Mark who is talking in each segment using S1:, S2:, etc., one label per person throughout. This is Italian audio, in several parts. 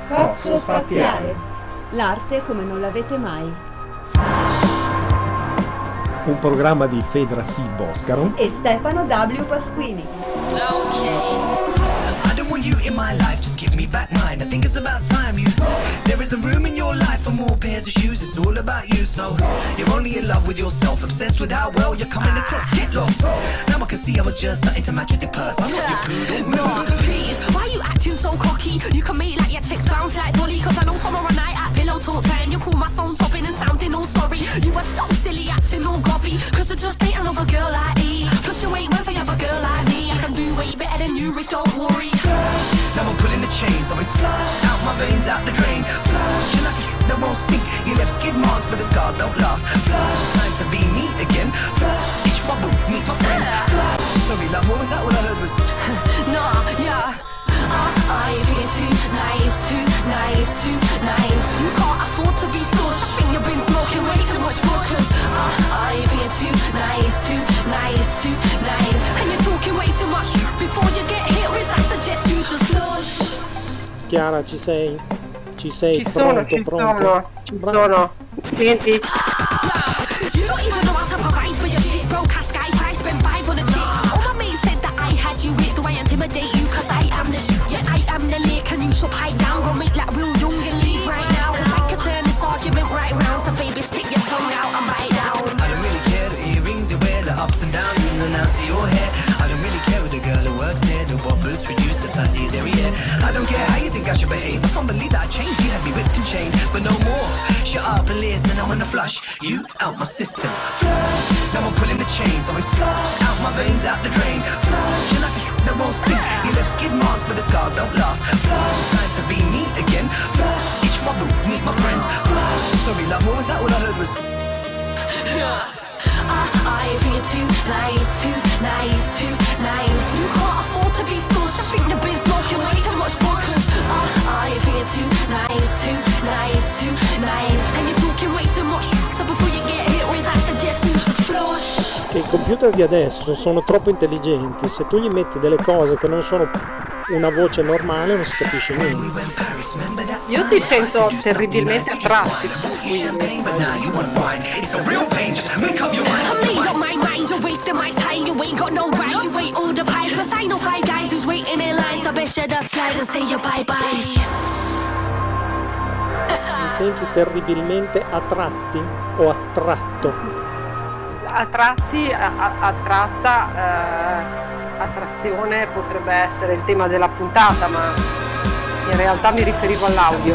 S1: Coxo Spaziale.
S2: L'arte come non l'avete mai.
S3: Un programma di Fedra C. Boscaro
S2: e Stefano W. Pasquini.
S4: I don't want you in my life, just give me back mine. I think it's about time you. There isn't room in your life for more pairs of shoes. It's all about you, so you're only in love with yourself, obsessed with how well you're coming across. Get lost. Now I can see I was just something to match with your purse. I'm not your poodle.
S5: No, please, why you acting so cocky? You can make like your chicks bounce like Dolly. Cause I know tomorrow night at pillow talk time you call my phone sobbing and sounding all sorry. You were so silly acting all gobby. Cause I just ain't another girl like me. Plus you ain't one for another girl like me. I can do way better than you, Rich, don't worry.
S4: Now I'm pulling the chains, always flush out my veins, out the drain. Flush, you're lucky, that won't sink. You left skid marks, but the scars don't last. Flush, time to be me again. Flush, each bubble, meet my friends. Flush, sorry love, what was that? All I heard was
S5: Nah, yeah. I feel too nice, too nice, too nice. You can't afford to be stush. I think you've been smoking way too much bush. I feel too nice, too nice, too nice. And you're talking way too much. Before you get hit with, I suggest you to slush.
S3: Chiara, ci sei? Ci sei?
S6: Ci
S3: Pronto,
S6: sono, ci
S3: pronto?
S6: sono, ci sono. Senti?
S5: You don't even know how to provide for your shit. Broke ass guys try to spend 5 on a chick. All my mates said that I had you with. Do I intimidate you? Cause I am the shit. Yeah, I am the lick. And you should pipe down. Go make like real young and leave right now. Cause I could turn this argument right round. So baby, stick your tongue out and bite down.
S4: I don't really care the earrings you wear, the ups and downs, ins and outs of your hair. I don't really care with the girl who works here, the what boots reduce the size of your derriere. I don't care how you think I should behave. I can't believe that I changed. You had me whipped and chained, but no more. Shut up and listen, I'm gonna flush you out my system. Flush, now I'm pulling the chains, always flush out my veins, out the drain. Flush, you're lucky, that won't sink. You left skid marks, but the scars don't last. Flush, time to be me again. Flush, each bubble, meet my friends. Flush, sorry love, what was that? All I heard was
S5: I feel too nice, too nice, too nice. You can't afford to be stush. I think you've been smoking way too much bush. I feel too nice, too nice, too nice. And you're talking way too much. So before you get hit with, I suggest you to flush.
S3: Che i computer di adesso sono troppo intelligenti. Se tu gli metti delle cose che non sono una voce normale non si capisce niente.
S6: Io ti sento terribilmente a tratti.
S5: I made up my mind, you're wasting my time. You ain't got no right, you ain't all the pie. Cause I know 5 guys who's waiting in line. So bet you just slide and say your bye-bye.
S3: Mi senti terribilmente a tratti o attratto?
S6: A tratti, attrazione potrebbe essere il tema della puntata, ma in realtà mi riferivo all'audio.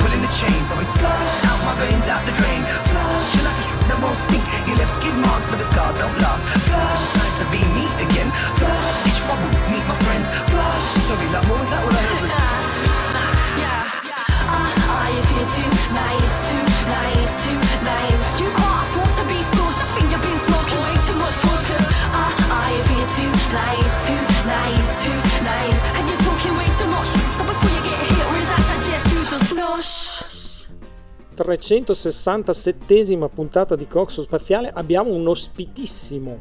S5: Nice, too nice, too nice. And you're talking way too much. So before you get hit with, I suggest you to flush.
S3: 367esima puntata di Coxo Spaziale. Abbiamo un ospitissimo.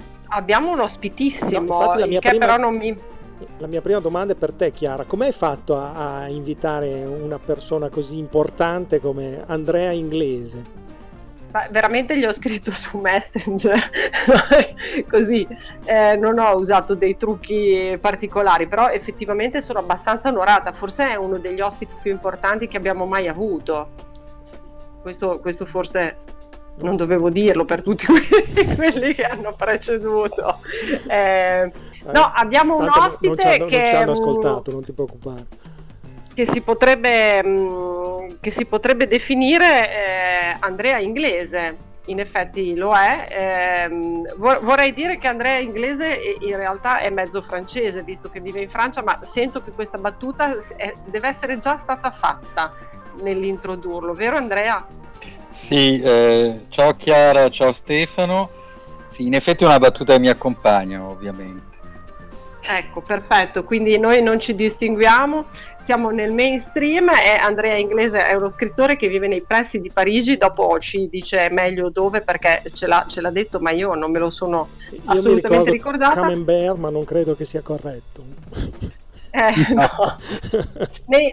S6: No,
S3: infatti
S6: però non mi...
S3: La mia prima domanda è per te, Chiara. Come hai fatto a invitare una persona così importante come Andrea Inglese?
S6: Veramente gli ho scritto su Messenger così, non ho usato dei trucchi particolari, però effettivamente sono abbastanza onorata. Forse è uno degli ospiti più importanti che abbiamo mai avuto. Questo forse non dovevo dirlo per tutti quelli che hanno preceduto. No, abbiamo un ospite
S3: non ci hanno ascoltato, non ti preoccupare.
S6: Che si potrebbe definire Andrea Inglese. In effetti lo è. Vorrei dire che Andrea Inglese in realtà è mezzo francese, visto che vive in Francia, ma sento che questa battuta deve essere già stata fatta nell'introdurlo, vero Andrea?
S7: Sì, ciao Chiara, ciao Stefano. Sì, in effetti è una battuta che mi accompagna, ovviamente.
S6: Ecco, perfetto, quindi noi non ci distinguiamo, siamo nel mainstream e Andrea Inglese è uno scrittore che vive nei pressi di Parigi, dopo ci dice meglio dove perché ce l'ha detto, ma io non me lo sono assolutamente ricordata.
S3: Camembert, ma non credo che sia corretto.
S6: No.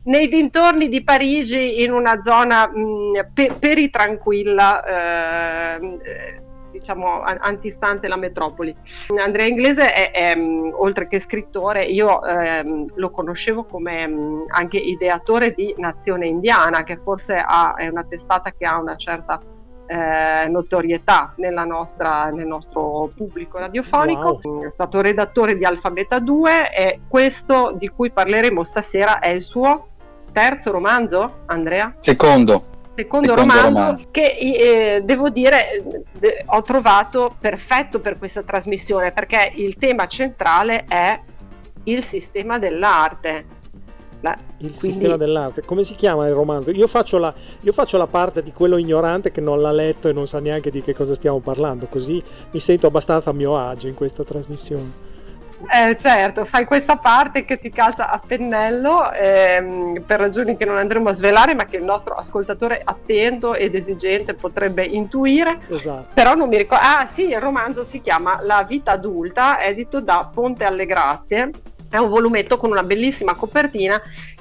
S6: nei dintorni di Parigi, in una zona peritranquilla, diciamo antistante la metropoli. Andrea Inglese è oltre che scrittore, io lo conoscevo come anche ideatore di Nazione Indiana, che forse è una testata che ha una certa notorietà nel nostro pubblico radiofonico. Wow. È stato redattore di Alfabeta 2 e questo di cui parleremo stasera è il suo terzo romanzo, Andrea? Secondo romanzo che devo dire ho trovato perfetto per questa trasmissione, perché il tema centrale è il sistema dell'arte.
S3: Sistema dell'arte. Come si chiama il romanzo? Io faccio la parte di quello ignorante che non l'ha letto e non sa neanche di che cosa stiamo parlando, così mi sento abbastanza a mio agio in questa trasmissione.
S6: Certo, fai questa parte che ti calza a pennello per ragioni che non andremo a svelare, ma che il nostro ascoltatore attento ed esigente potrebbe intuire.
S3: Esatto.
S6: Però non mi ricordo. Ah sì, il romanzo si chiama La vita adulta, edito da Fonte alle Grazie. È un volumetto con una bellissima copertina.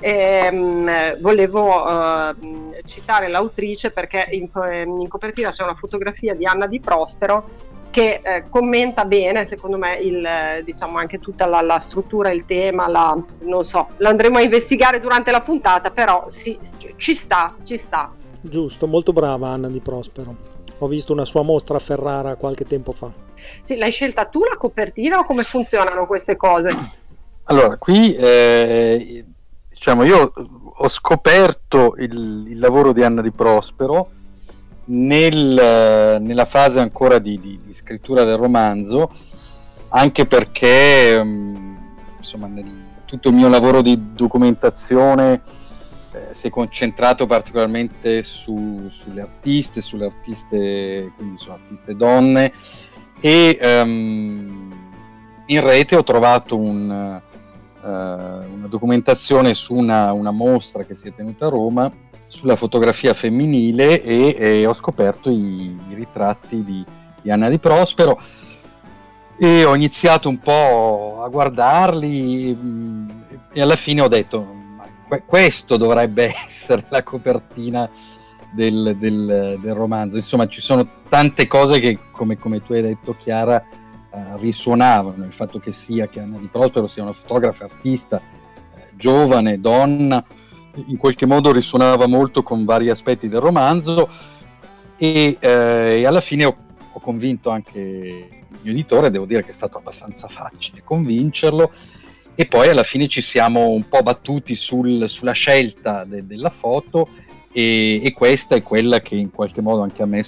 S6: Volevo citare l'autrice perché in copertina c'è una fotografia di Anna Di Prospero che commenta bene, secondo me, diciamo anche tutta la struttura, il tema, non so, lo andremo a investigare durante la puntata, però sì, ci sta.
S3: Giusto, molto brava Anna Di Prospero. Ho visto una sua mostra a Ferrara qualche tempo fa.
S6: Sì, l'hai scelta tu la copertina o come funzionano queste cose?
S7: Allora, qui diciamo io ho scoperto il lavoro di Anna Di Prospero nella fase ancora di scrittura del romanzo, anche perché insomma tutto il mio lavoro di documentazione si è concentrato particolarmente sulle artiste, quindi su artiste donne, e in rete ho trovato una documentazione su una mostra che si è tenuta a Roma sulla fotografia femminile e ho scoperto i ritratti di Anna Di Prospero e ho iniziato un po' a guardarli e alla fine ho detto questo dovrebbe essere la copertina del romanzo. Insomma, ci sono tante cose che, come tu hai detto, Chiara, risuonavano. Il fatto che Anna Di Prospero sia una fotografa, artista, giovane, donna, in qualche modo risuonava molto con vari aspetti del romanzo e alla fine ho convinto anche il mio editore. Devo dire che è stato abbastanza facile convincerlo e poi alla fine ci siamo un po' battuti sulla scelta della foto e questa è quella che in qualche modo anche a me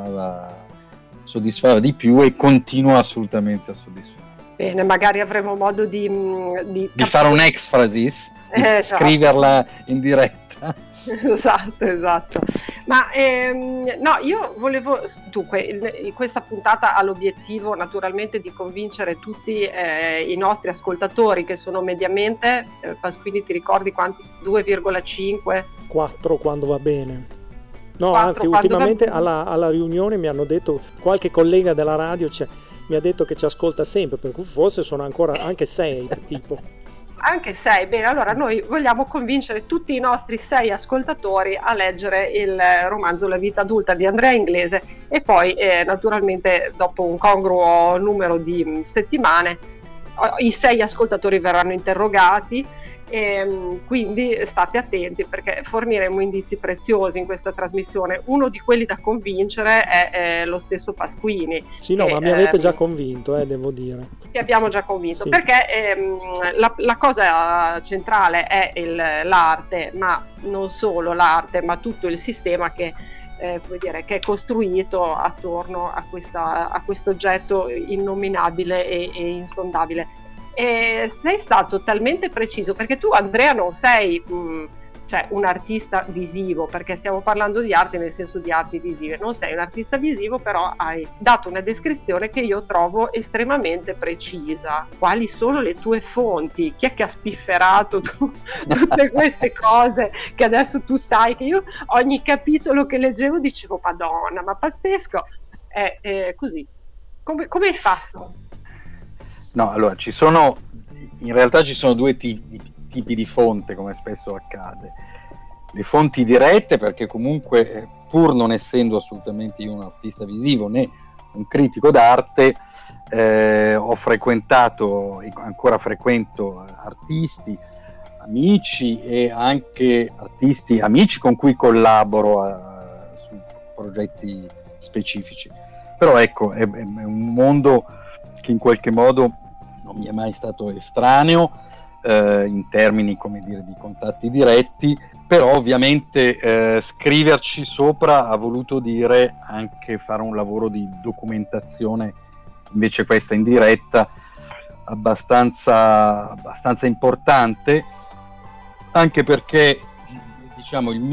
S7: soddisfava di più e continua assolutamente a soddisfare.
S6: Bene, magari avremo modo di
S7: fare un exphrasis, di scriverla in diretta.
S6: Esatto. Ma no, io volevo, dunque, questa puntata ha l'obiettivo naturalmente di convincere tutti i nostri ascoltatori, che sono mediamente, Pasquini, ti ricordi quanti? 2,5?
S3: 4 quando va bene. No,
S6: 4,
S3: anzi, ultimamente alla riunione mi hanno detto, qualche collega della radio mi ha detto che ci ascolta sempre, per cui forse sono ancora anche 6 tipo.
S6: Anche 6, bene, allora noi vogliamo convincere tutti i nostri 6 ascoltatori a leggere il romanzo La vita adulta di Andrea Inglese e poi naturalmente dopo un congruo numero di settimane i 6 ascoltatori verranno interrogati, quindi state attenti perché forniremo indizi preziosi in questa trasmissione. Uno di quelli da convincere è lo stesso Pasquini.
S3: Sì, no, ma mi avete già convinto, devo dire.
S6: Ti abbiamo già convinto,
S3: sì.
S6: Perché la cosa centrale è l'arte, ma non solo l'arte, ma tutto il sistema che è costruito attorno a questo oggetto innominabile e insondabile. E sei stato talmente preciso, perché tu, Andrea, non sei un artista visivo, perché stiamo parlando di arte nel senso di arti visive, non sei un artista visivo, però hai dato una descrizione che io trovo estremamente precisa. Quali sono le tue fonti? Chi è che ha spifferato tutte queste cose che adesso tu sai, che io ogni capitolo che leggevo dicevo Madonna, ma pazzesco, è così. Come hai fatto?
S7: No, allora in realtà ci sono due tipi tipi di fonte, come spesso accade. Le fonti dirette, perché comunque, pur non essendo assolutamente io un artista visivo né un critico d'arte, ho frequentato e ancora frequento artisti, amici e anche artisti amici con cui collaboro su progetti specifici. Però ecco, è un mondo che in qualche modo non mi è mai stato estraneo, in termini, come dire, di contatti diretti, però ovviamente scriverci sopra ha voluto dire anche fare un lavoro di documentazione, invece questa in diretta, abbastanza importante, anche perché, diciamo, il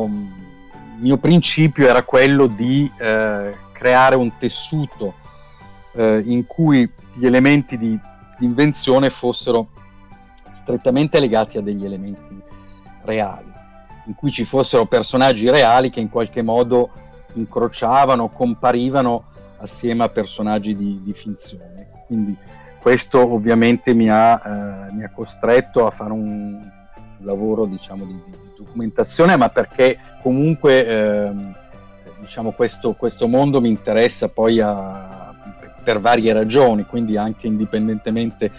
S7: mio principio era quello di creare un tessuto in cui gli elementi di invenzione fossero strettamente legati a degli elementi reali, in cui ci fossero personaggi reali che in qualche modo incrociavano, comparivano assieme a personaggi di finzione. Quindi questo ovviamente mi ha costretto a fare un lavoro, diciamo, di documentazione, ma perché comunque diciamo questo mondo mi interessa poi per varie ragioni, quindi anche indipendentemente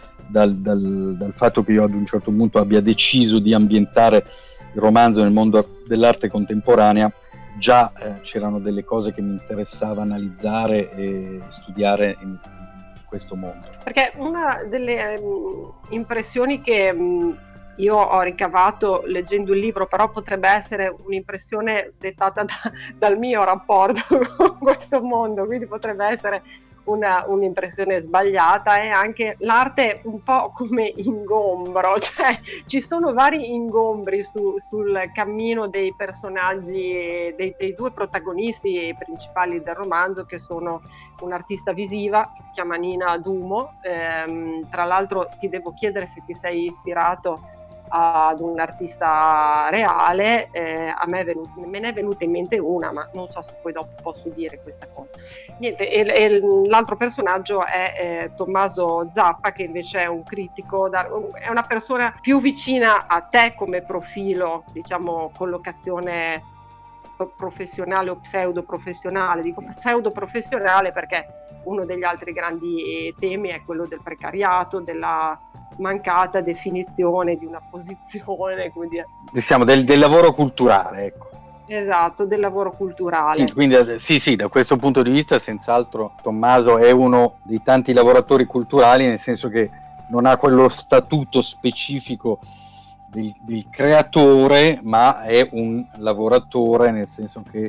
S7: dal fatto che io ad un certo punto abbia deciso di ambientare il romanzo nel mondo dell'arte contemporanea, già c'erano delle cose che mi interessava analizzare e studiare in questo mondo.
S6: Perché una delle impressioni che io ho ricavato leggendo il libro, però potrebbe essere un'impressione dettata dal mio rapporto con questo mondo, quindi potrebbe essere un'impressione sbagliata, e anche l'arte un po' come ingombro, cioè ci sono vari ingombri sul cammino dei personaggi, dei due protagonisti principali del romanzo, che sono un'artista visiva che si chiama Nina Dumo. Tra l'altro ti devo chiedere se ti sei ispirato ad un artista reale. A me me ne è venuta in mente una, ma non so se poi dopo posso dire questa cosa. Niente, e l'altro personaggio è Tommaso Zappa, che invece è un critico, è una persona più vicina a te come profilo, diciamo, collocazione professionale o pseudo professionale. Dico pseudo professionale perché uno degli altri grandi temi è quello del precariato, della mancata definizione di una posizione, come dire.
S7: Diciamo del lavoro culturale, ecco.
S6: Esatto, del lavoro culturale.
S7: Sì, quindi sì, da questo punto di vista senz'altro Tommaso è uno dei tanti lavoratori culturali, nel senso che non ha quello statuto specifico del creatore, ma è un lavoratore, nel senso che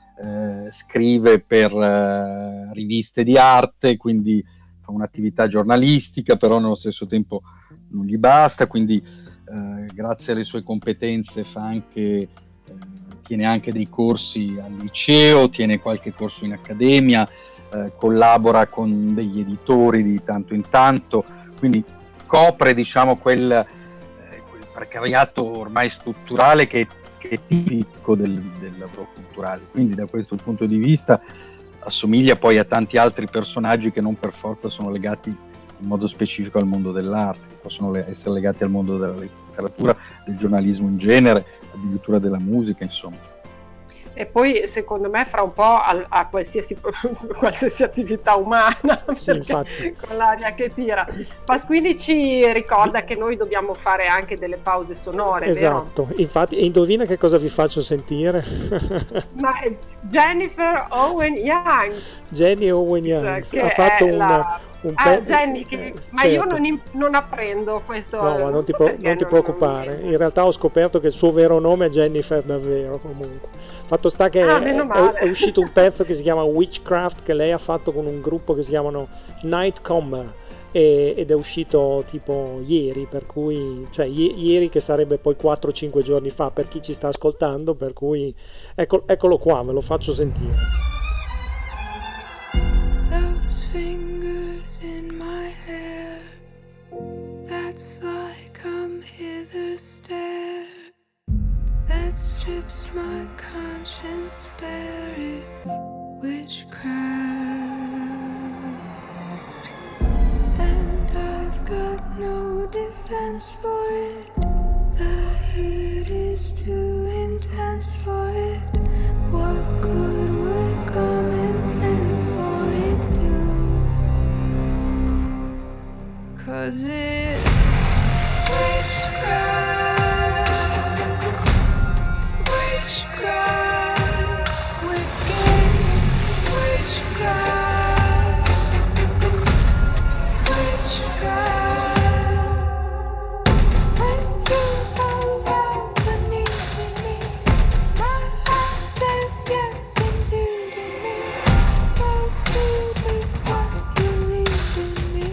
S7: scrive per riviste di arte, quindi fa un'attività giornalistica, però nello stesso tempo non gli basta, quindi grazie alle sue competenze tiene anche dei corsi al liceo, tiene qualche corso in accademia, collabora con degli editori di tanto in tanto, quindi copre, diciamo, quel precariato ormai strutturale che è tipico del lavoro culturale. Quindi da questo punto di vista assomiglia poi a tanti altri personaggi che non per forza sono legati in modo specifico al mondo dell'arte, possono essere legati al mondo della letteratura, del giornalismo in genere, addirittura della musica, insomma.
S6: E poi secondo me fra un po' a qualsiasi attività umana,
S3: sì, infatti.
S6: Con l'aria che tira. Pasquini ci ricorda che noi dobbiamo fare anche delle pause sonore,
S3: esatto,
S6: vero?
S3: Infatti, indovina che cosa vi faccio sentire?
S6: Ma Jennifer Owen Young.
S3: Jenny Owen Young ha fatto
S6: Jenny, ma io non apprendo questo.
S3: No, ma non ti preoccupare. In realtà ho scoperto che il suo vero nome è Jennifer davvero, comunque. Fatto sta che è uscito un pezzo che si chiama Witchcraft, che lei ha fatto con un gruppo che si chiamano Nightcomer, ed è uscito tipo ieri, per cui, cioè ieri, che sarebbe poi 4-5 giorni fa per chi ci sta ascoltando, per cui eccolo qua, ve lo faccio sentire.
S1: Those fingers in my hair, that's like come hither stare, that strips my conscience bare, witchcraft, and I've got no defense. expense for it. The heat is too intense for it. What good would common sense for it do? 'Cause it's witchcraft, witchcraft, wicked witchcraft, witchcraft. When you arouse the need in me, my heart says yes indeed in me. Proceed with what you lead in me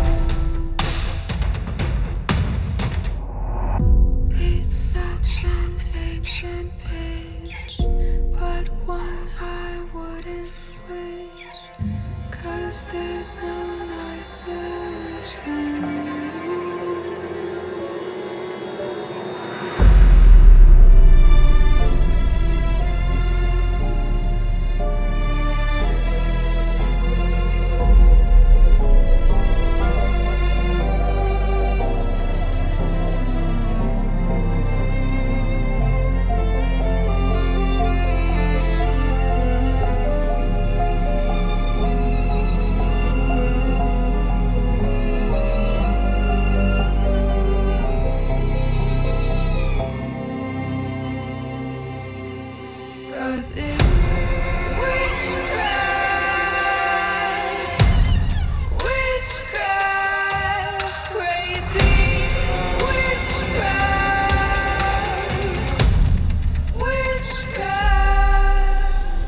S1: to. It's such an ancient page, but one I wouldn't switch, 'cause there's no nicer witch than you. Cause it's witchcraft, witchcraft, crazy witchcraft, witchcraft.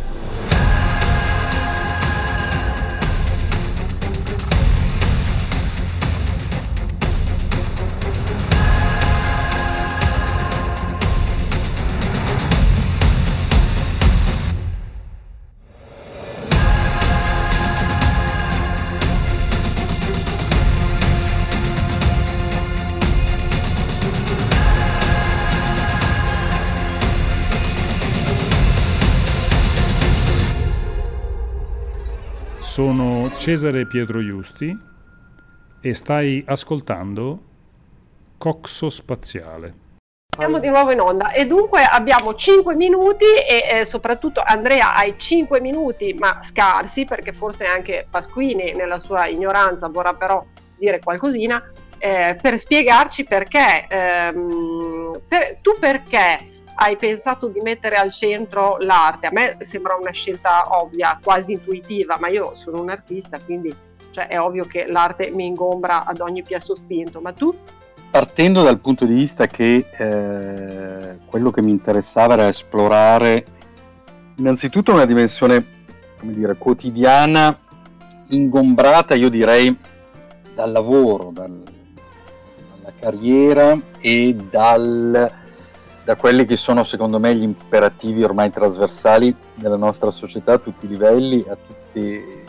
S8: Sono Cesare Pietro Iusti e stai ascoltando Coxo Spaziale.
S6: Siamo di nuovo in onda e dunque abbiamo 5 minuti e soprattutto Andrea hai 5 minuti ma scarsi, perché forse anche Pasquini nella sua ignoranza vorrà però dire qualcosina per spiegarci perché tu perché hai pensato di mettere al centro l'arte. A me sembra una scelta ovvia, quasi intuitiva, ma io sono un artista, quindi è ovvio che l'arte mi ingombra ad ogni piè sospinto, ma tu?
S7: Partendo dal punto di vista che quello che mi interessava era esplorare innanzitutto una dimensione, come dire, quotidiana, ingombrata, io direi, dal lavoro, dalla carriera e da quelli che sono secondo me gli imperativi ormai trasversali della nostra società a tutti i livelli, tutti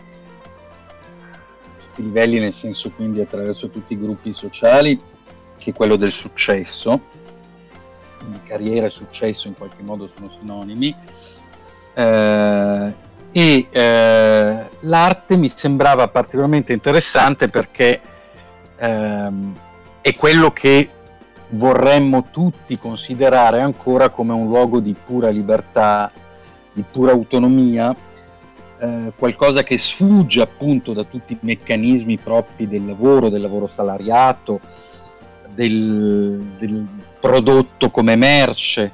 S7: i livelli nel senso quindi attraverso tutti i gruppi sociali, che è quello del successo. Quindi carriera e successo in qualche modo sono sinonimi, l'arte mi sembrava particolarmente interessante perché è quello che vorremmo tutti considerare ancora come un luogo di pura libertà, di pura autonomia, qualcosa che sfugge appunto da tutti i meccanismi propri del lavoro salariato, del prodotto come merce.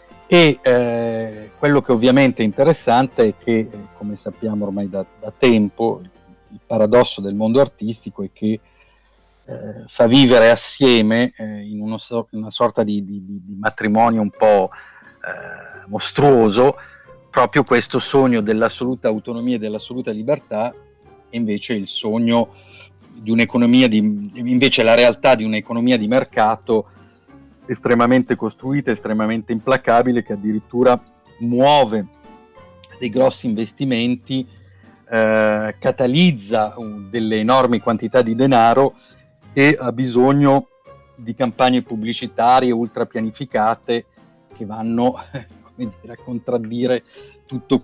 S7: E quello che ovviamente è interessante è che, come sappiamo ormai da tempo, il paradosso del mondo artistico è che fa vivere assieme in una sorta di matrimonio un po' mostruoso proprio questo sogno dell'assoluta autonomia e dell'assoluta libertà, e invece il sogno di un'economia invece la realtà di un'economia di mercato estremamente costruita, estremamente implacabile, che addirittura muove dei grossi investimenti, catalizza delle enormi quantità di denaro e ha bisogno di campagne pubblicitarie ultra pianificate che vanno a contraddire tutto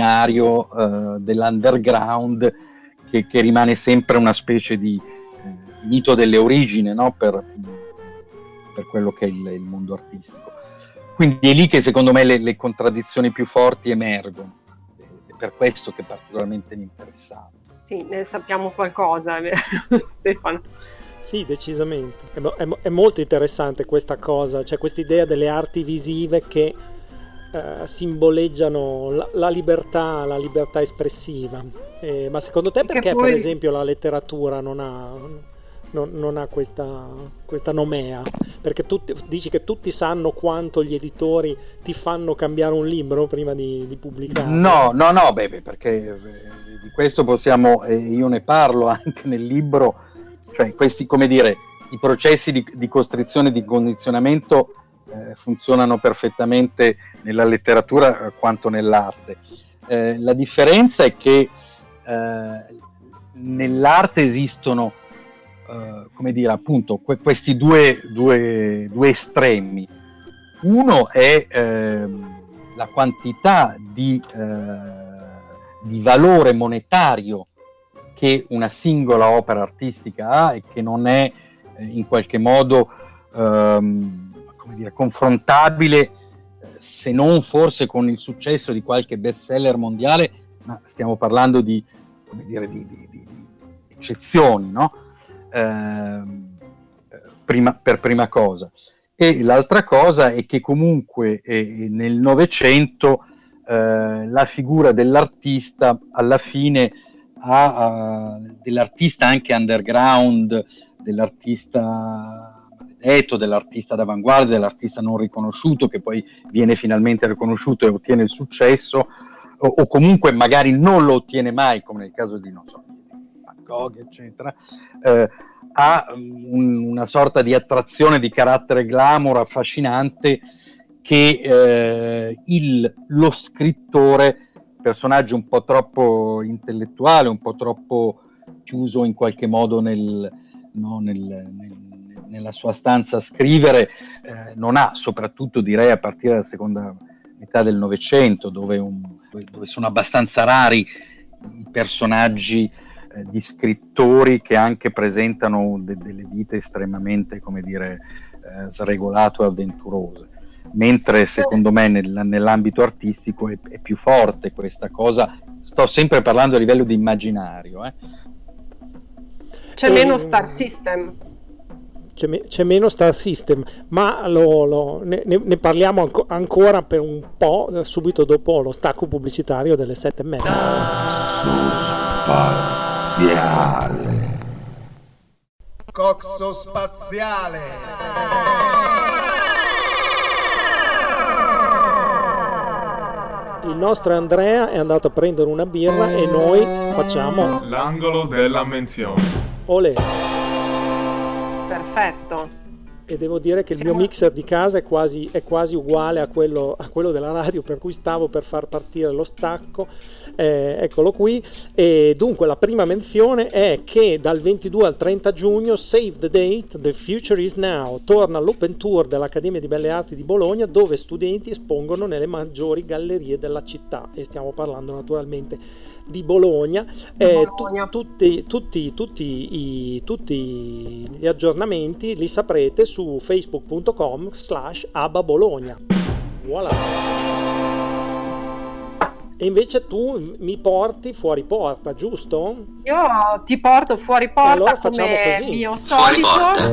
S7: quell'immaginario dell'underground che rimane sempre una specie di mito delle origini, no? Per quello che è il mondo artistico. Quindi è lì che secondo me le contraddizioni più forti emergono, è per questo che particolarmente mi interessava.
S6: Sì, ne sappiamo qualcosa, Stefano.
S3: Sì, decisamente. È molto interessante questa cosa, cioè quest'idea delle arti visive che simboleggiano la libertà espressiva. Ma secondo te perché
S6: poi...
S3: per esempio la letteratura non ha questa nomea? Perché dici che tutti sanno quanto gli editori ti fanno cambiare un libro prima di pubblicare?
S7: No, perché di questo possiamo, io ne parlo anche nel libro, cioè questi, come dire, i processi di costrizione, di condizionamento funzionano perfettamente nella letteratura quanto nell'arte. La differenza è che nell'arte esistono come dire, appunto, questi due estremi. Uno è la quantità di valore monetario che una singola opera artistica ha e che non è in qualche modo come dire, confrontabile, se non forse con il successo di qualche bestseller mondiale, ma stiamo parlando di, come dire, di eccezioni, no? Per prima cosa. E l'altra cosa è che comunque nel Novecento la figura dell'artista alla fine dell'artista anche underground, dell'artista maledetto, dell'artista d'avanguardia, dell'artista non riconosciuto, che poi viene finalmente riconosciuto e ottiene il successo, o comunque magari non lo ottiene mai, come nel caso di, non so, eccetera, ha una sorta di attrazione di carattere glamour affascinante che lo scrittore, personaggio un po' troppo intellettuale, un po' troppo chiuso in qualche modo nella sua stanza a scrivere, non ha, soprattutto direi a partire dalla seconda metà del Novecento, dove sono abbastanza rari i personaggi di scrittori che anche presentano delle vite estremamente, come dire, sregolate e avventurose, mentre secondo me nell'ambito artistico è più forte questa cosa. Sto sempre parlando a livello di immaginario.
S6: C'è meno Star System.
S3: C'è meno Star System, ma ne parliamo ancora per un po', subito dopo lo stacco pubblicitario delle 7:30.
S9: Coxo spaziale.
S3: Il nostro Andrea è andato a prendere una birra e noi facciamo
S10: l'angolo della menzione.
S3: Olè.
S6: Perfetto.
S3: E devo dire che il mio mixer di casa è quasi uguale a quello della radio, per cui stavo per far partire lo stacco, eccolo qui. E dunque la prima menzione è che dal 22 al 30 giugno Save the Date, The Future is Now torna all'Open Tour dell'Accademia di Belle Arti di Bologna, dove studenti espongono nelle maggiori gallerie della città, e stiamo parlando naturalmente di Bologna. Tutti gli aggiornamenti li saprete su facebook.com/ababologna. Voilà. E invece tu mi porti fuori porta, giusto?
S6: Io ti porto fuori porta,
S3: allora facciamo
S6: come
S3: così.
S6: mio solito.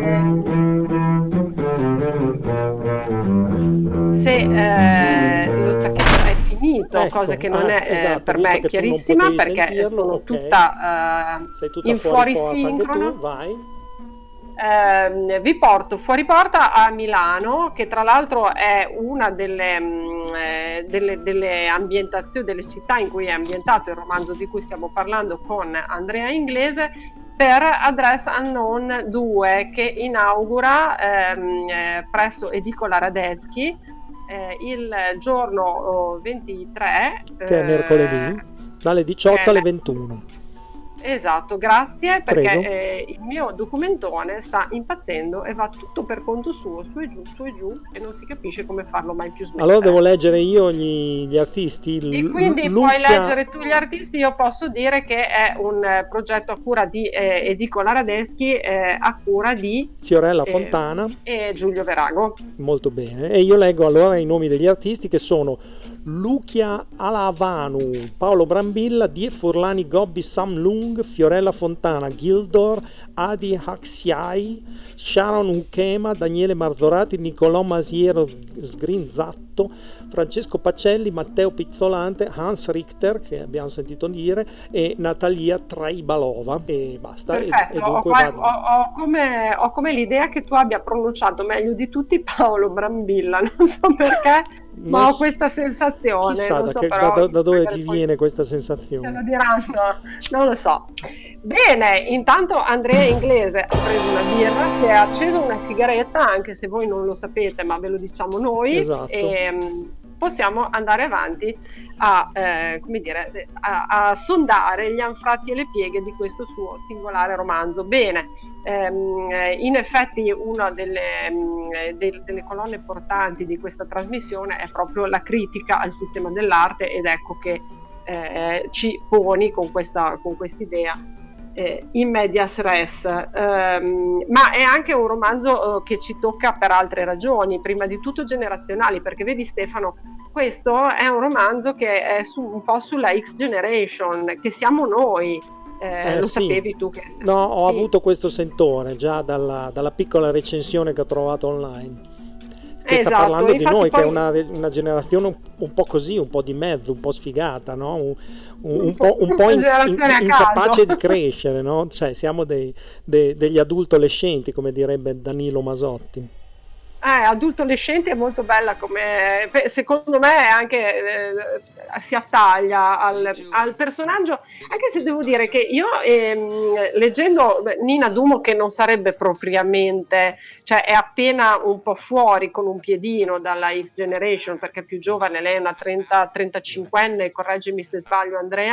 S6: Se lo stacchetto è finito,
S3: ecco,
S6: cosa che non è
S3: esatto,
S6: per me chiarissima, perché sono tutta in fuori sincrono.
S3: Vai.
S6: Vi porto fuori porta a Milano, che tra l'altro è una delle ambientazioni, delle città in cui è ambientato il romanzo di cui stiamo parlando con Andrea Inglese, per Address Unknown 2, che inaugura presso Edicola Radetzky il giorno 23,
S3: che è mercoledì, dalle 18 alle 21.
S6: Esatto, grazie,
S3: Prego.
S6: perché il mio documentone sta impazzendo e va tutto per conto suo, su e giù, e non si capisce come farlo mai più smettere.
S3: Allora devo leggere io gli artisti.
S6: E quindi puoi leggere tu gli artisti. Io posso dire che è un progetto a cura di Edicola Radeschi, a cura di
S3: Fiorella Fontana
S6: e Giulio Verago.
S3: Molto bene. E io leggo allora i nomi degli artisti, che sono Lucia Alavanu, Paolo Brambilla, Die Furlani Gobbi Sam Lung, Fiorella Fontana, Gildor, Adi Haxiai, Sharon Ukema, Daniele Marzorati, Nicolò Masiero Sgrinzatto, Francesco Pacelli, Matteo Pizzolante, Hans Richter, che abbiamo sentito dire, e Natalia Traibalova, e basta.
S6: Perfetto,
S3: e dunque
S6: ho come l'idea che tu abbia pronunciato meglio di tutti Paolo Brambilla, non so perché, ma ho questa sensazione.
S3: Chissà
S6: non so,
S3: da dove ti viene questa sensazione.
S6: Te lo diranno, non lo so. Bene, intanto Andrea Inglese ha preso una birra, si è acceso una sigaretta, anche se voi non lo sapete, ma ve lo diciamo noi.
S3: Esatto.
S6: E possiamo andare avanti a sondare gli anfratti e le pieghe di questo suo singolare romanzo. Bene, in effetti una delle colonne portanti di questa trasmissione è proprio la critica al sistema dell'arte, ed ecco che ci poni con questa idea in medias res, ma è anche un romanzo che ci tocca per altre ragioni, prima di tutto generazionali, perché vedi Stefano, questo è un romanzo che è un po' sulla X Generation, che siamo noi. Lo
S3: sì.
S6: sapevi tu? Che
S3: No, ho
S6: sì.
S3: avuto questo sentore già dalla piccola recensione che ho trovato online, che sta
S6: Esatto,
S3: parlando di
S6: infatti
S3: noi,
S6: poi-
S3: che è una generazione un po' così, un po' di mezzo, un po' sfigata, no? Un po'
S6: generazione a
S3: incapace
S6: caso.
S3: di crescere, no? Cioè siamo degli adultolescenti, come direbbe Danilo Masotti.
S6: Adultolescente è molto bella, come secondo me è anche si attaglia al personaggio, anche se devo dire che io leggendo Nina Dumo, che non sarebbe propriamente, cioè è appena un po' fuori con un piedino dalla X Generation, perché è più giovane, lei è una 35enne, correggimi se sbaglio Andrea,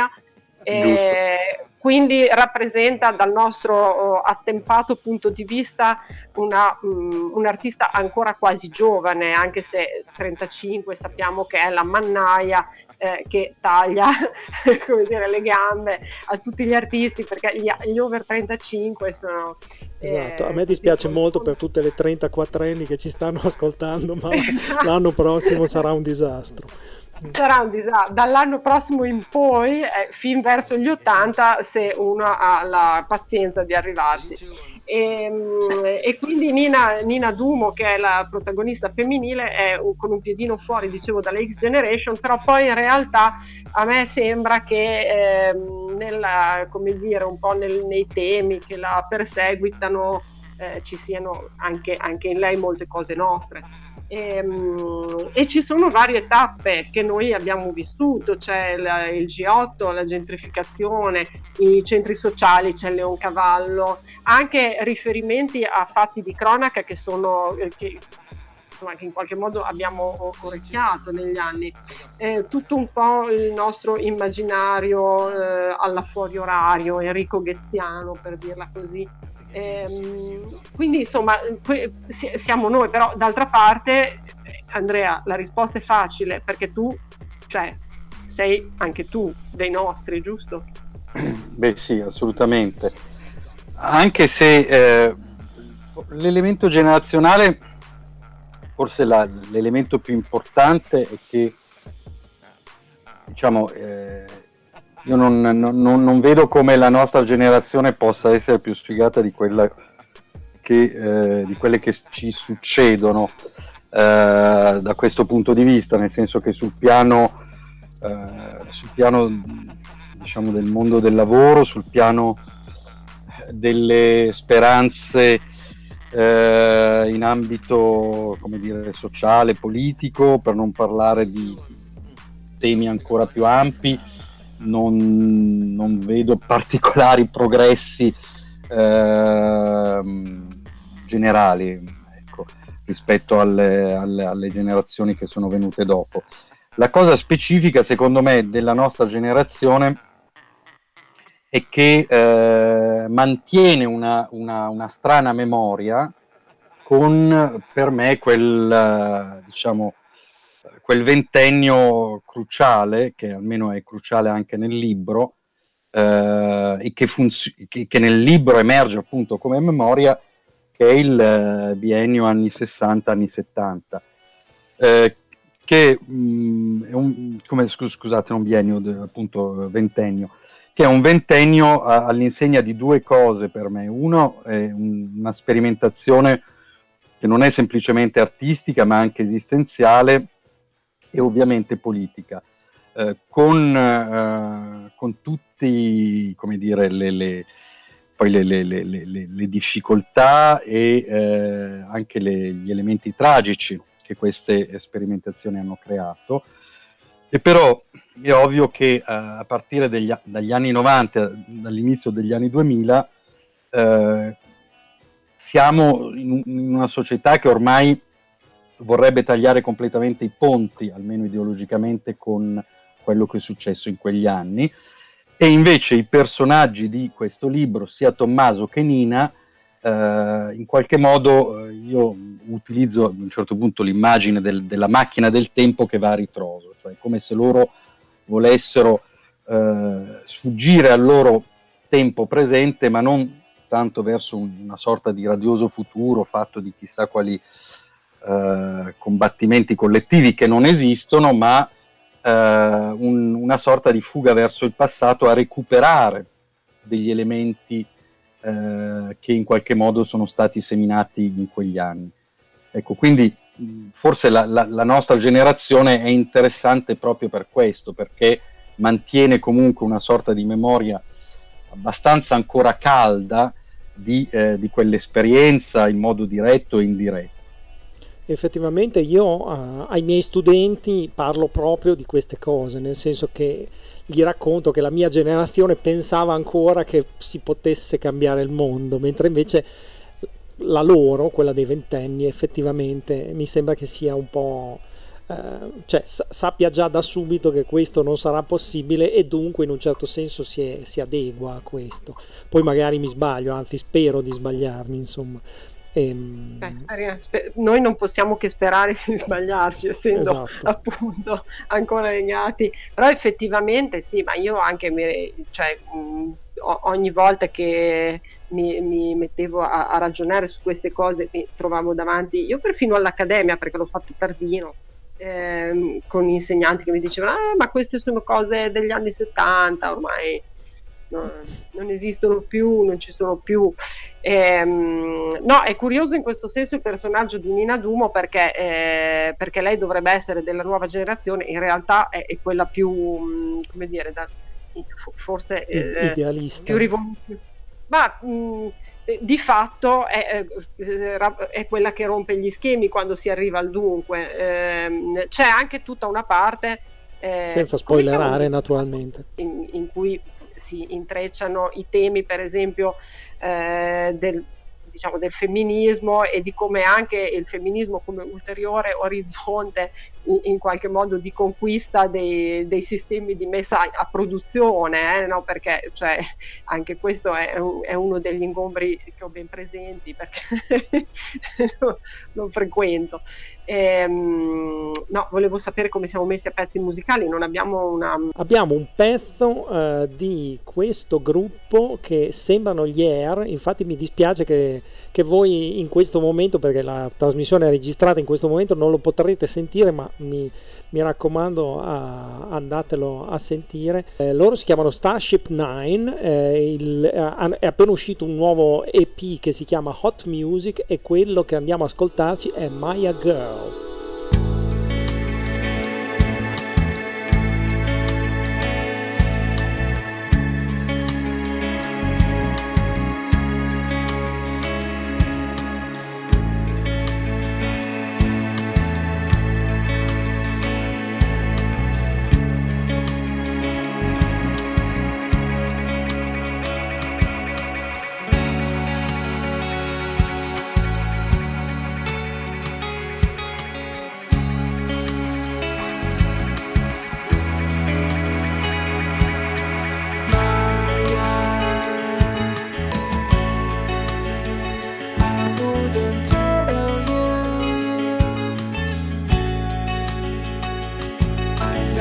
S6: quindi rappresenta dal nostro attempato punto di vista un artista ancora quasi giovane, anche se 35 sappiamo che è la mannaia che taglia come dire, le gambe a tutti gli artisti, perché gli over 35 sono
S3: Esatto, a me dispiace molto per tutte le 34enni che ci stanno ascoltando, ma
S6: Esatto.
S3: l'anno prossimo sarà un disastro.
S6: Sarà un disastro dall'anno prossimo in poi, fin verso gli 80, se uno ha la pazienza di arrivarci. E quindi Nina Dumo, che è la protagonista femminile, è con un piedino fuori, dicevo, dalla X Generation, però poi in realtà a me sembra che come dire, un po' nei temi che la perseguitano ci siano anche in lei molte cose nostre. E ci sono varie tappe che noi abbiamo vissuto, c'è il G8, la gentrificazione, i centri sociali, c'è Leoncavallo, anche riferimenti a fatti di cronaca che in qualche modo abbiamo orecchiato negli anni, tutto un po' il nostro immaginario alla fuori orario, Enrico Ghettiano, per dirla così. Quindi insomma siamo noi, però d'altra parte Andrea, la risposta è facile, perché tu, cioè, sei anche tu dei nostri, giusto?
S7: Beh sì, assolutamente, anche se l'elemento generazionale, forse l'elemento più importante è che, diciamo, io non vedo come la nostra generazione possa essere più sfigata di quelle che ci succedono da questo punto di vista, nel senso che sul piano diciamo del mondo del lavoro, sul piano delle speranze in ambito, come dire, sociale, politico, per non parlare di temi ancora più ampi, non vedo particolari progressi generali, ecco, rispetto alle generazioni che sono venute dopo. La cosa specifica, secondo me, della nostra generazione e che mantiene una strana memoria con, per me, quel ventennio cruciale, che almeno è cruciale anche nel libro, e che nel libro emerge appunto come memoria, che è il biennio anni 60, anni 70, che è non biennio, appunto ventennio, che è un ventennio all'insegna di due cose per me. Uno è una sperimentazione che non è semplicemente artistica, ma anche esistenziale e ovviamente politica, con tutti, come dire, le difficoltà e anche gli elementi tragici che queste sperimentazioni hanno creato. E però è ovvio che a partire dagli anni 90, dall'inizio degli anni 2000, siamo in una società che ormai vorrebbe tagliare completamente i ponti, almeno ideologicamente, con quello che è successo in quegli anni, e invece i personaggi di questo libro, sia Tommaso che Nina, in qualche modo io utilizzo ad un certo punto l'immagine della macchina del tempo che va a ritroso, cioè come se loro volessero sfuggire al loro tempo presente, ma non tanto verso una sorta di radioso futuro fatto di chissà quali combattimenti collettivi che non esistono, ma una sorta di fuga verso il passato, a recuperare degli elementi che in qualche modo sono stati seminati in quegli anni. Ecco, quindi forse la nostra generazione è interessante proprio per questo, perché mantiene comunque una sorta di memoria abbastanza ancora calda di quell'esperienza in modo diretto e indiretto.
S3: Effettivamente io ai miei studenti parlo proprio di queste cose, nel senso che gli racconto che la mia generazione pensava ancora che si potesse cambiare il mondo, mentre invece la loro, quella dei ventenni, effettivamente mi sembra che sia un po'... cioè sappia già da subito che questo non sarà possibile e dunque in un certo senso si adegua a questo. Poi magari mi sbaglio, anzi spero di sbagliarmi, insomma.
S6: Noi non possiamo che sperare di sbagliarci, essendo
S3: esatto,
S6: appunto ancora legati, però effettivamente sì, ma io anche ogni volta che mi mettevo a ragionare su queste cose mi trovavo davanti, io perfino all'accademia, perché l'ho fatto tardino, con insegnanti che mi dicevano ma queste sono cose degli anni 70, ormai non esistono più, non ci sono più. No, è curioso in questo senso il personaggio di Nina Dumo, perché lei dovrebbe essere della nuova generazione, in realtà è quella più, come dire, forse
S3: idealista,
S6: più rivoluzionaria, ma di fatto è quella che rompe gli schemi quando si arriva al dunque. C'è anche tutta una parte,
S3: senza spoilerare naturalmente,
S6: in cui si intrecciano i temi, per esempio, del femminismo, e di come anche il femminismo come ulteriore orizzonte in qualche modo di conquista dei sistemi di messa a produzione, no? Perché cioè, anche questo è uno degli ingombri che ho ben presenti, perché non frequento. No, volevo sapere come siamo messi a pezzi musicali. Non abbiamo
S3: abbiamo un pezzo di questo gruppo che sembrano gli Air. Infatti mi dispiace che voi in questo momento, perché la trasmissione è registrata in questo momento, non lo potrete sentire, ma mi raccomando, andatelo a sentire. Loro si chiamano Starship Nine, è appena uscito un nuovo EP che si chiama Hot Music, e quello che andiamo a ascoltarci è Maya Girl.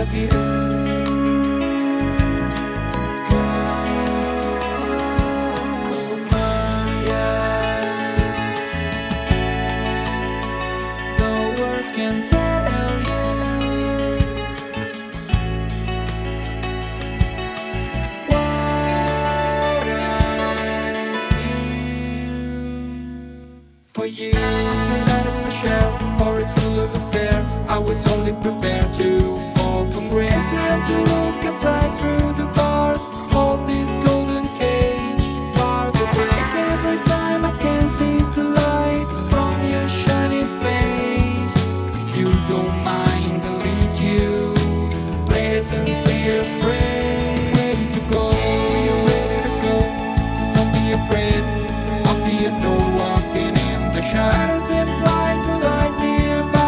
S11: with you. I was only prepared to fall from grace and to look outside through the bars of this golden cage. Bars that break every time I can seize the light from your shining face. If you don't mind, I'll lead you pleasantly astray. Ready to go, you're ready to go. Don't be afraid, I'll be a no walking in the shadows and rise the light nearby.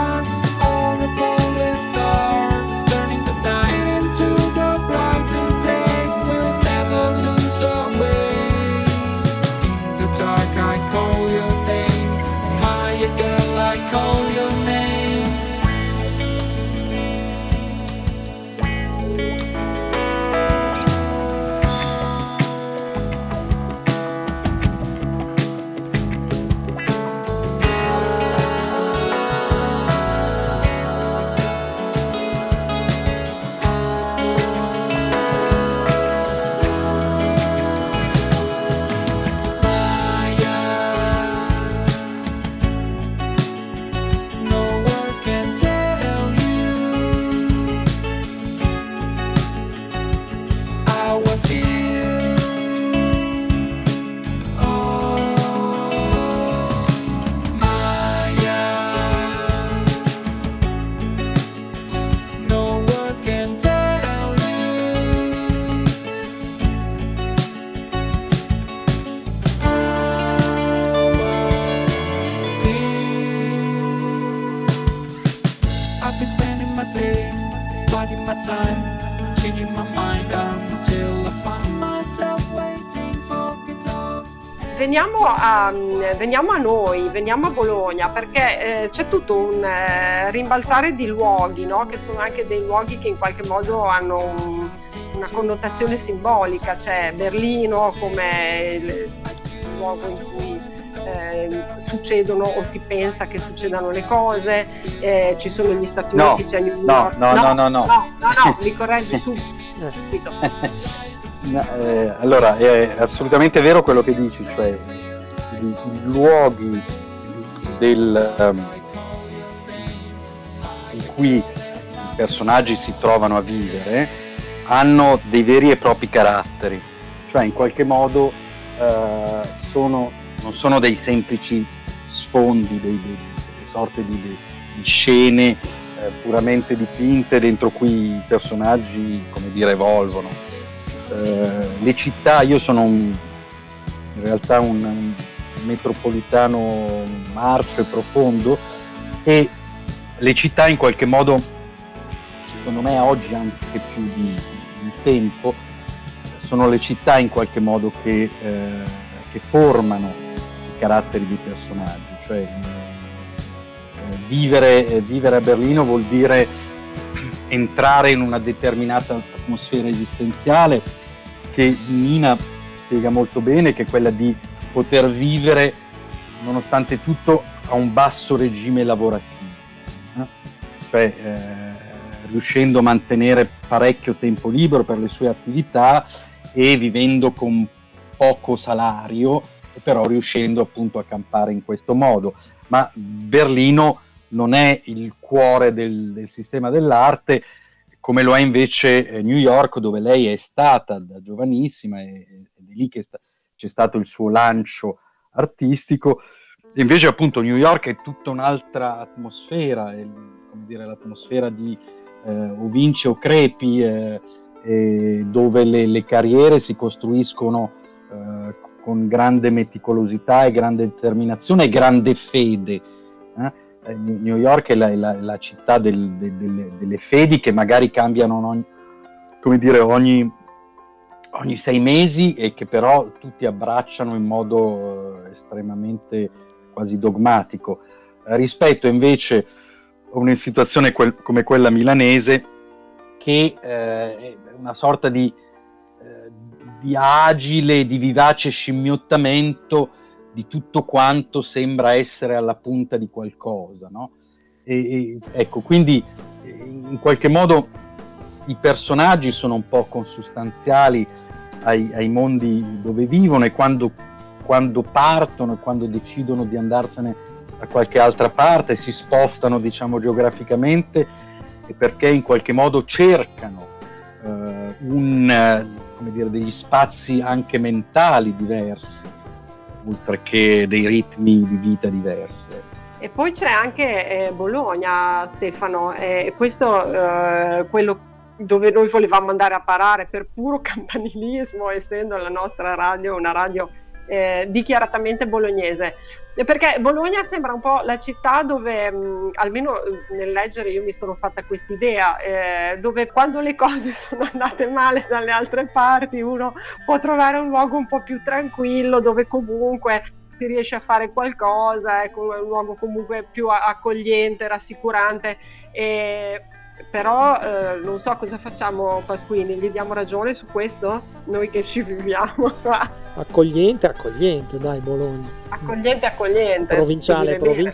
S6: Veniamo a noi, veniamo a Bologna, perché c'è tutto un rimbalzare di luoghi, no? Che sono anche dei luoghi che in qualche modo hanno una connotazione simbolica. C'è Berlino come il luogo in cui succedono o si pensa che succedano le cose, ci sono gli Stati Uniti, c'è New York. No, li correggi subito.
S7: Allora, è assolutamente vero quello che dici, cioè i luoghi in cui i personaggi si trovano a vivere hanno dei veri e propri caratteri, cioè in qualche modo non sono dei semplici sfondi, delle sorte di scene puramente dipinte dentro cui i personaggi, come dire, evolvono. Le città, io sono in realtà un metropolitano marcio e profondo, e le città in qualche modo, secondo me oggi anche più di tempo, sono le città in qualche modo che formano i caratteri dei personaggi, cioè vivere a Berlino vuol dire entrare in una determinata atmosfera esistenziale che Nina spiega molto bene, che è quella di poter vivere nonostante tutto a un basso regime lavorativo, cioè riuscendo a mantenere parecchio tempo libero per le sue attività e vivendo con poco salario, però riuscendo appunto a campare in questo modo. Ma Berlino non è il cuore del sistema dell'arte, come lo è invece New York, dove lei è stata da giovanissima, ed è lì che c'è stato il suo lancio artistico. E invece appunto New York è tutta un'altra atmosfera, come dire, l'atmosfera di o vinci o crepi, dove le carriere si costruiscono con grande meticolosità e grande determinazione e grande fede. New York è la città delle fedi che magari cambiano ogni 6 mesi, e che però tutti abbracciano in modo estremamente quasi dogmatico, rispetto invece a una situazione come quella milanese, che è una sorta di agile, di vivace scimmiottamento di tutto quanto sembra essere alla punta di qualcosa, no? Ecco, quindi in qualche modo i personaggi sono un po' consustanziali ai mondi dove vivono, e quando partono e quando decidono di andarsene a qualche altra parte, si spostano, diciamo, geograficamente, e perché in qualche modo cercano degli spazi anche mentali diversi, oltre che dei ritmi di vita diversi.
S6: E poi c'è anche Bologna, Stefano, questo quello dove noi volevamo andare a parare per puro campanilismo, essendo la nostra radio una radio dichiaratamente bolognese, perché Bologna sembra un po' la città dove, almeno nel leggere io mi sono fatta quest'idea, dove quando le cose sono andate male dalle altre parti uno può trovare un luogo un po' più tranquillo, dove comunque si riesce a fare qualcosa, è un luogo comunque più accogliente, rassicurante, però non so cosa facciamo, Pasquini, gli diamo ragione su questo? Noi che ci viviamo qua.
S3: Accogliente, dai, Bologna.
S6: Accogliente.
S3: Provinciale,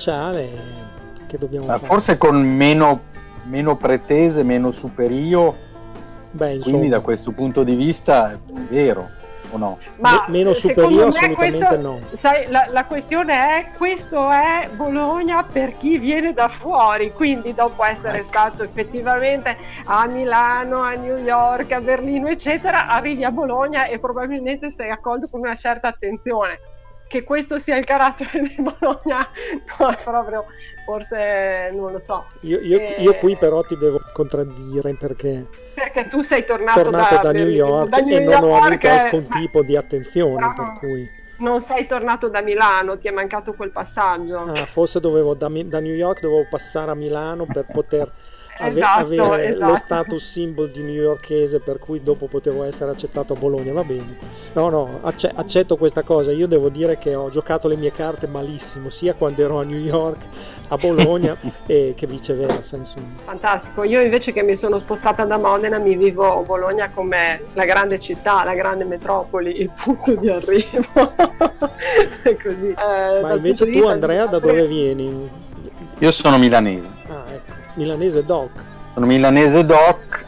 S3: che dobbiamo fare?
S7: Forse con meno pretese, meno superio.
S3: Beh,
S7: quindi da questo punto di vista è vero. O no?
S6: Ma
S3: meno superiore assolutamente no.
S6: Sai, la questione è, questo è Bologna per chi viene da fuori, quindi dopo essere stato effettivamente a Milano, a New York, a Berlino eccetera, arrivi a Bologna e probabilmente sei accolto con una certa attenzione. Che questo sia il carattere di Bologna, no, è proprio, forse non lo so.
S3: Io qui però ti devo contraddire, perché
S6: tu sei tornato
S3: da New York e non ho avuto alcun tipo di attenzione, per cui
S6: non sei tornato da Milano, ti è mancato quel passaggio.
S3: Forse da New York dovevo passare a Milano per poter avere
S6: esatto.
S3: Lo status symbol di newyorkese, per cui dopo potevo essere accettato a Bologna. Va bene, no, accetto questa cosa. Io devo dire che ho giocato le mie carte malissimo, sia quando ero a New York, a Bologna e che viceversa, insomma.
S6: Fantastico. Io invece, che mi sono spostata da Modena, mi vivo Bologna come la grande città, la grande metropoli, il punto di arrivo. È così.
S3: Ma invece tu, Andrea, da dove vieni?
S7: Io sono milanese.
S3: Ecco. Milanese doc.
S7: Sono milanese doc,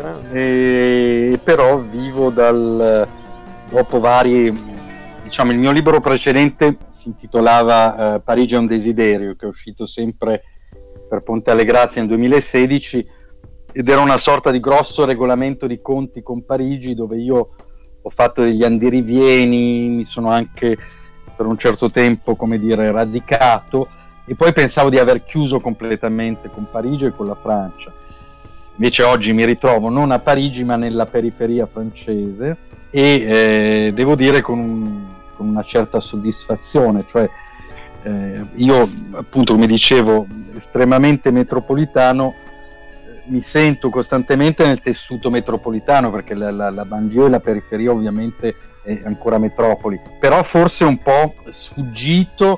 S7: però vivo dopo vari, diciamo, il mio libro precedente si intitolava Parigi è un desiderio, che è uscito sempre per Ponte alle Grazie nel 2016, ed era una sorta di grosso regolamento di conti con Parigi, dove io ho fatto degli andirivieni, mi sono anche per un certo tempo, come dire, radicato, e poi pensavo di aver chiuso completamente con Parigi e con la Francia. Invece oggi mi ritrovo non a Parigi ma nella periferia francese, e devo dire con una certa soddisfazione, cioè io, appunto, come dicevo, estremamente metropolitano, mi sento costantemente nel tessuto metropolitano, perché la banlieue e la periferia ovviamente è ancora metropoli, però forse un po' sfuggito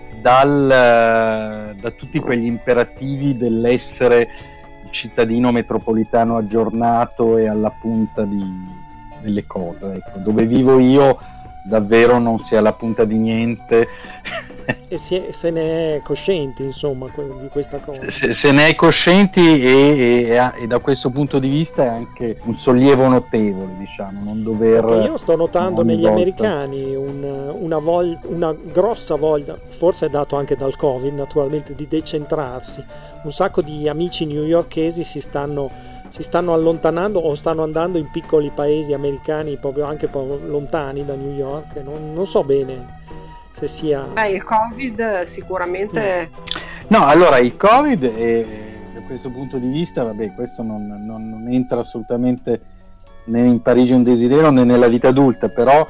S7: da tutti quegli imperativi dell'essere il cittadino metropolitano aggiornato e alla punta delle cose. Ecco, dove vivo io davvero non si è alla punta di niente.
S3: E se ne è coscienti, insomma, di questa cosa.
S7: Se ne è coscienti, e da questo punto di vista è anche un sollievo notevole, diciamo, non dover...
S3: Perché io sto notando negli americani una grossa voglia, forse è dato anche dal Covid, naturalmente, di decentrarsi. Un sacco di amici newyorkesi si stanno allontanando o stanno andando in piccoli paesi americani, proprio anche lontani da New York. Non so bene se sia...
S6: il Covid sicuramente...
S7: No, allora il Covid, da questo punto di vista, questo non entra assolutamente né in Parigi un desiderio né nella vita adulta, però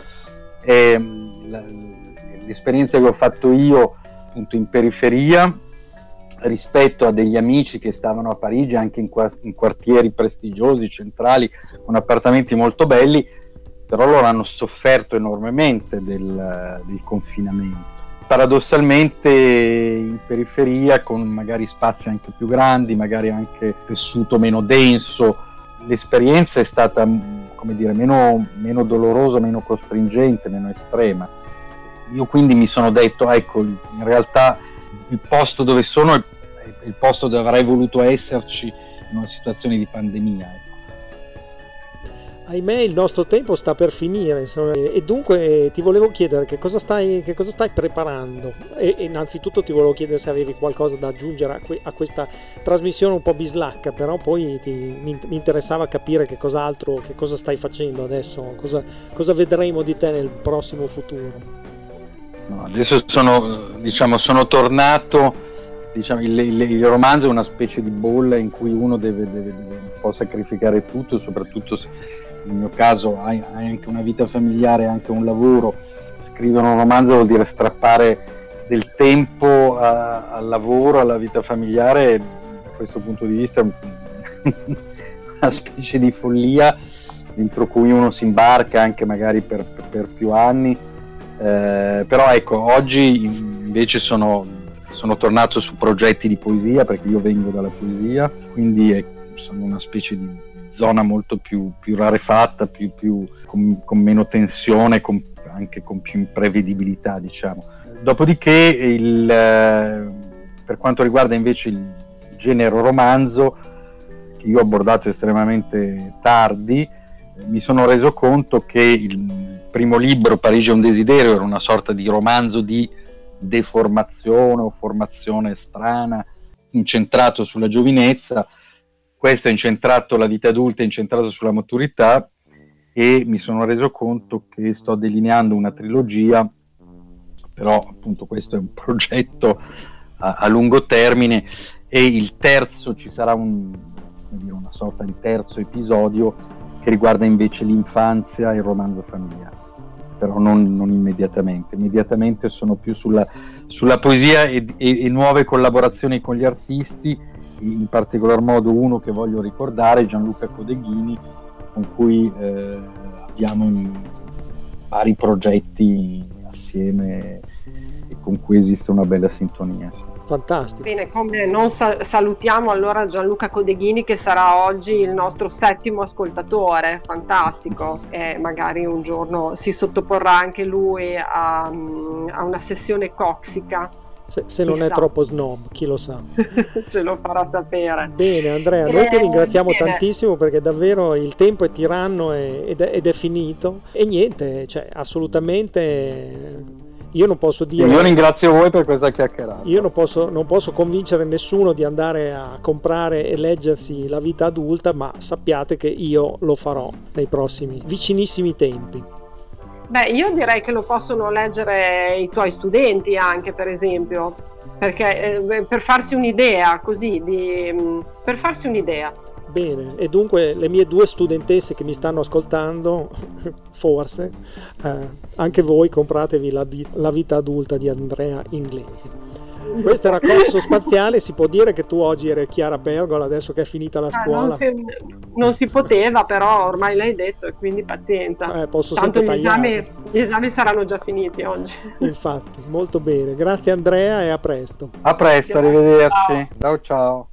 S7: l'esperienza che ho fatto io, appunto, in periferia, rispetto a degli amici che stavano a Parigi anche in quartieri prestigiosi, centrali, con appartamenti molto belli, però loro hanno sofferto enormemente del confinamento. Paradossalmente in periferia, con magari spazi anche più grandi, magari anche tessuto meno denso, l'esperienza è stata, come dire, meno dolorosa, meno costringente, meno estrema. Io quindi mi sono detto, ecco, in realtà il posto dove sono è il posto dove avrei voluto esserci in una situazione di pandemia, ecco.
S3: Ahimè, il nostro tempo sta per finire, e dunque ti volevo chiedere che cosa stai preparando, e innanzitutto ti volevo chiedere se avevi qualcosa da aggiungere a questa trasmissione un po' bislacca, però poi mi interessava capire che cosa stai facendo adesso, cosa vedremo di te nel prossimo futuro.
S7: No, adesso sono tornato, il romanzo è una specie di bolla in cui uno deve un po' sacrificare tutto, soprattutto se nel mio caso hai anche una vita familiare, anche un lavoro. Scrivere un romanzo vuol dire strappare del tempo al lavoro, alla vita familiare. Da questo punto di vista è una specie di follia dentro cui uno si imbarca anche magari per più anni, però ecco, oggi invece sono tornato su progetti di poesia, perché io vengo dalla poesia, quindi sono una specie di zona molto più rarefatta, con meno tensione, anche con più imprevedibilità, diciamo. Dopodiché per quanto riguarda invece il genere romanzo, che io ho abordato estremamente tardi, mi sono reso conto che il primo libro, Parigi è un desiderio, era una sorta di romanzo di deformazione o formazione strana, incentrato sulla giovinezza. Questo è incentrato, la vita adulta è incentrato sulla maturità, e mi sono reso conto che sto delineando una trilogia, però appunto questo è un progetto a lungo termine, e il terzo, ci sarà una sorta di terzo episodio che riguarda invece l'infanzia e il romanzo familiare, però non immediatamente. Immediatamente sono più sulla poesia e nuove collaborazioni con gli artisti, in particolar modo uno che voglio ricordare, Gianluca Codeghini, con cui abbiamo vari progetti assieme e con cui esiste una bella sintonia.
S3: Fantastico.
S6: Bene, come non salutiamo allora Gianluca Codeghini, che sarà oggi il nostro 7° ascoltatore, fantastico, e magari un giorno si sottoporrà anche lui a una sessione coxica.
S3: Se non è troppo snob, chi lo sa.
S6: Ce lo farà sapere.
S3: Bene Andrea, noi ti ringraziamo tantissimo, perché davvero il tempo è tiranno ed è finito, e niente, cioè assolutamente io non posso dire.
S7: Io ringrazio voi per questa chiacchierata.
S3: Io non posso convincere nessuno di andare a comprare e leggersi La vita adulta, ma sappiate che io lo farò nei prossimi vicinissimi tempi.
S6: Beh, io direi che lo possono leggere i tuoi studenti anche, per esempio, perché per farsi un'idea, per farsi un'idea.
S3: Bene, e dunque le mie 2 studentesse che mi stanno ascoltando, forse, anche voi compratevi la vita adulta di Andrea Inglesi. Questo era Corso Spaziale. Si può dire che tu oggi eri Chiara Pergola adesso che è finita la scuola?
S6: Non si poteva, però ormai l'hai detto, e quindi pazienza. Tanto gli esami saranno già finiti oggi.
S3: Infatti, molto bene. Grazie Andrea, e a presto.
S7: A presto, arrivederci. Ciao ciao.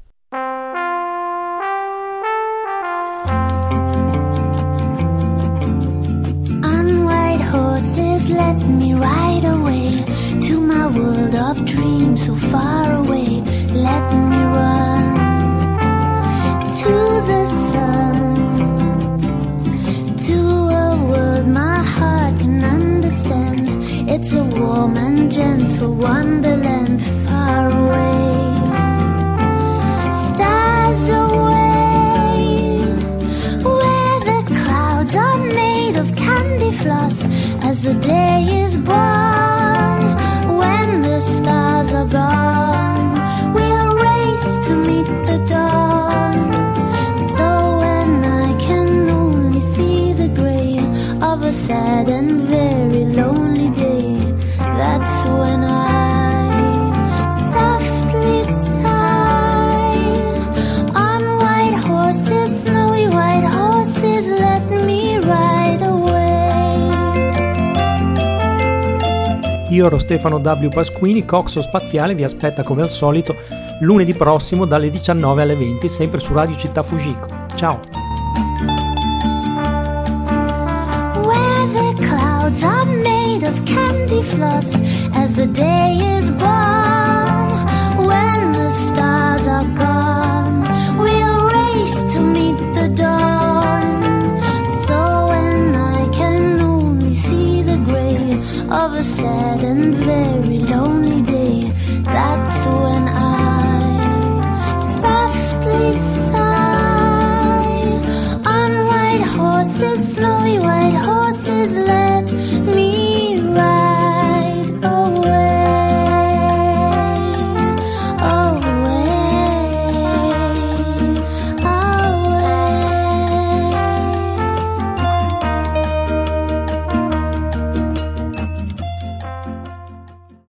S1: On white horses, let me ride away to my world of dreams so far away. Let me run to the sun, to a world my heart can understand. It's a warm and gentle wonderland far away. Stars away, where the clouds are made of candy floss as the day is born. When the stars are gone, we'll race to meet the dawn. So when I can only see the gray of a sad and very lonely day, that's when I softly sigh. On white horses, snowy white horses, let me ride away.
S12: Io ero Stefano W. Pasquini. Coxo Spaziale vi aspetta come al solito lunedì prossimo dalle 19 alle 20, sempre su Radio Città Fujiko. Ciao!
S1: of candy floss as the day is born. When the stars are gone, we'll race to meet the dawn. So when I can only see the gray of a sad and very lonely day, that's when I softly sigh. On white horses, snowy white horses,